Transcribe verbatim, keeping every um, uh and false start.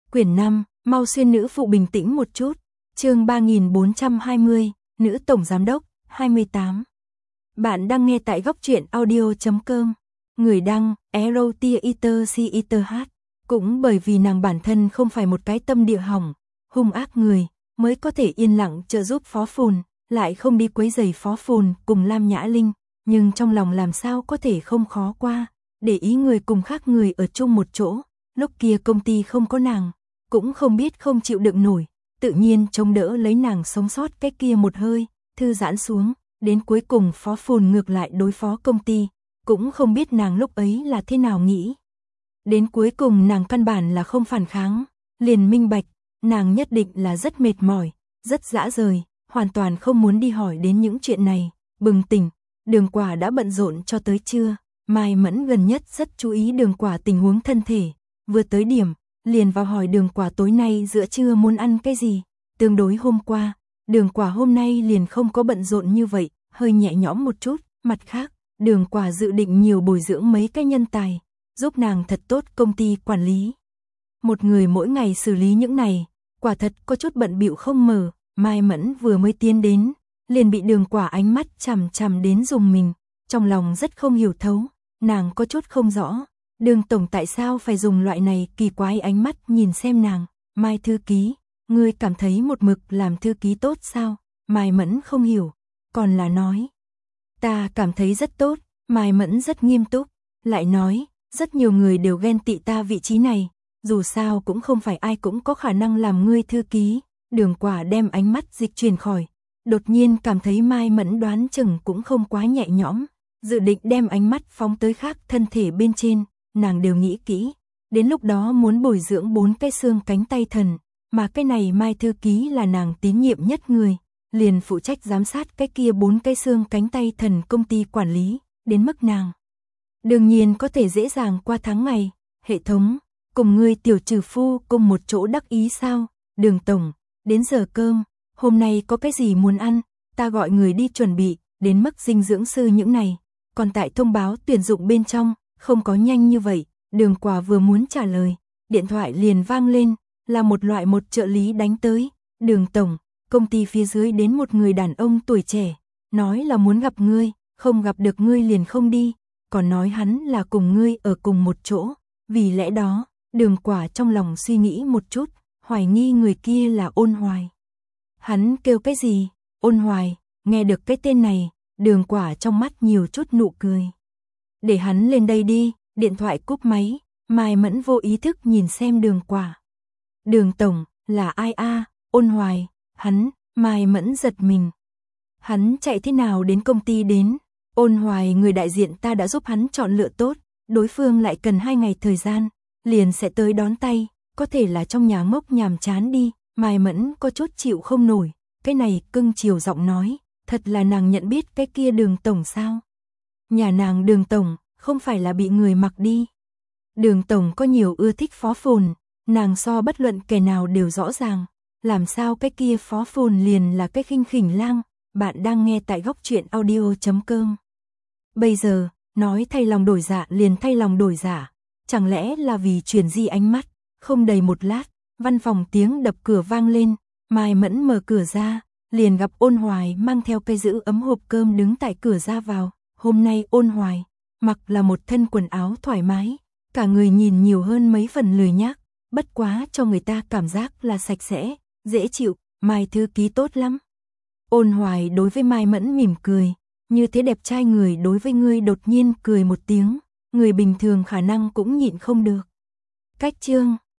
Quyển năm, mau xuyên nữ phụ bình tĩnh một chút. Chương ba nghìn bốn trăm hai mươi, nữ tổng giám đốc, hai mươi tám. Bạn đang nghe tại góc truyện audio chấm com. Người đăng, Erotiater. Cũng bởi vì nàng bản thân không phải một cái tâm địa hỏng, hung ác người, mới có thể yên lặng trợ giúp Phó Phồn, lại không đi quấy rầy Phó Phồn cùng Lam Nhã Linh, nhưng trong lòng làm sao có thể không khó qua, để ý người cùng khác người ở chung một chỗ. Lúc kia công ty không có nàng, cũng không biết không chịu đựng nổi, tự nhiên chống đỡ lấy nàng sống sót cái kia một hơi, thư giãn xuống, đến cuối cùng Phó Phồn ngược lại đối phó công ty, cũng không biết nàng lúc ấy là thế nào nghĩ. Đến cuối cùng nàng căn bản là không phản kháng, liền minh bạch, nàng nhất định là rất mệt mỏi, rất dã rời, hoàn toàn không muốn đi hỏi đến những chuyện này. Bừng tỉnh, Đường Quả đã bận rộn cho tới trưa, Mai Mẫn gần nhất rất chú ý Đường Quả tình huống thân thể, vừa tới điểm, liền vào hỏi Đường Quả tối nay giữa trưa muốn ăn cái gì. Tương đối hôm qua, Đường Quả hôm nay liền không có bận rộn như vậy, hơi nhẹ nhõm một chút. Mặt khác, Đường Quả dự định nhiều bồi dưỡng mấy cái nhân tài, giúp nàng thật tốt công ty quản lý. Một người mỗi ngày xử lý những này, quả thật có chút bận bịu không mở. Mai Mẫn vừa mới tiến đến, liền bị Đường Quả ánh mắt chằm chằm đến dùng mình, trong lòng rất không hiểu thấu, nàng có chút không rõ, Đường tổng tại sao phải dùng loại này kỳ quái ánh mắt nhìn xem nàng. Mai thư ký, ngươi cảm thấy một mực làm thư ký tốt sao? Mai Mẫn không hiểu, còn là nói, ta cảm thấy rất tốt. Mai Mẫn rất nghiêm túc, lại nói, rất nhiều người đều ghen tị ta vị trí này, dù sao cũng không phải ai cũng có khả năng làm ngươi thư ký. Đường Quả đem ánh mắt dịch chuyển khỏi, đột nhiên cảm thấy Mai Mẫn đoán chừng cũng không quá nhẹ nhõm, dự định đem ánh mắt phóng tới khác thân thể bên trên, nàng đều nghĩ kỹ, đến lúc đó muốn bồi dưỡng bốn cái xương cánh tay thần, mà cái này Mai thư ký là nàng tín nhiệm nhất người, liền phụ trách giám sát cái kia bốn cái xương cánh tay thần công ty quản lý, đến mức nàng đương nhiên có thể dễ dàng qua tháng ngày. Hệ thống, cùng ngươi tiểu trừ phu cùng một chỗ đắc ý sao? Đường tổng, đến giờ cơm, hôm nay có cái gì muốn ăn, ta gọi người đi chuẩn bị. Đến mức dinh dưỡng sư những này, còn tại thông báo tuyển dụng bên trong, không có nhanh như vậy. Đường Quả vừa muốn trả lời, điện thoại liền vang lên, là một loại một trợ lý đánh tới. Đường tổng, công ty phía dưới đến một người đàn ông tuổi trẻ, nói là muốn gặp ngươi, không gặp được ngươi liền không đi, còn nói hắn là cùng ngươi ở cùng một chỗ. Vì lẽ đó, Đường Quả trong lòng suy nghĩ một chút, hoài nghi người kia là Ôn Hoài. Hắn kêu cái gì? Ôn Hoài. Nghe được cái tên này, Đường Quả trong mắt nhiều chút nụ cười. Để hắn lên đây đi. Điện thoại cúp máy, Mai Mẫn vô ý thức nhìn xem Đường Quả. Đường tổng, là ai a? Ôn Hoài. Hắn. Mai Mẫn giật mình. Hắn chạy thế nào đến công ty đến? Ôn Hoài người đại diện ta đã giúp hắn chọn lựa tốt, đối phương lại cần hai ngày thời gian, liền sẽ tới đón tay, có thể là trong nhà ngốc nhàm chán đi. Mai Mẫn có chút chịu không nổi, cái này cưng chiều giọng nói, thật là nàng nhận biết cái kia Đường tổng sao? Nhà nàng Đường tổng, không phải là bị người mặc đi. Đường tổng có nhiều ưa thích Phó Phồn, nàng so bất luận kẻ nào đều rõ ràng, làm sao cái kia Phó Phồn liền là cái khinh khỉnh lang. Bạn đang nghe tại góc truyện audio chấm com. Bây giờ, nói thay lòng đổi dạ liền thay lòng đổi dạ, chẳng lẽ là vì chuyển di ánh mắt? Không đầy một lát, văn phòng tiếng đập cửa vang lên, Mai Mẫn mở cửa ra, liền gặp Ôn Hoài mang theo cây giữ ấm hộp cơm đứng tại cửa ra vào. Hôm nay Ôn Hoài mặc là một thân quần áo thoải mái, cả người nhìn nhiều hơn mấy phần lười nhác, bất quá cho người ta cảm giác là sạch sẽ, dễ chịu. Mai thư ký tốt lắm. Ôn Hoài đối với Mai Mẫn mỉm cười, như thế đẹp trai người đối với ngươi đột nhiên cười một tiếng, người bình thường khả năng cũng nhịn không được. Cách chương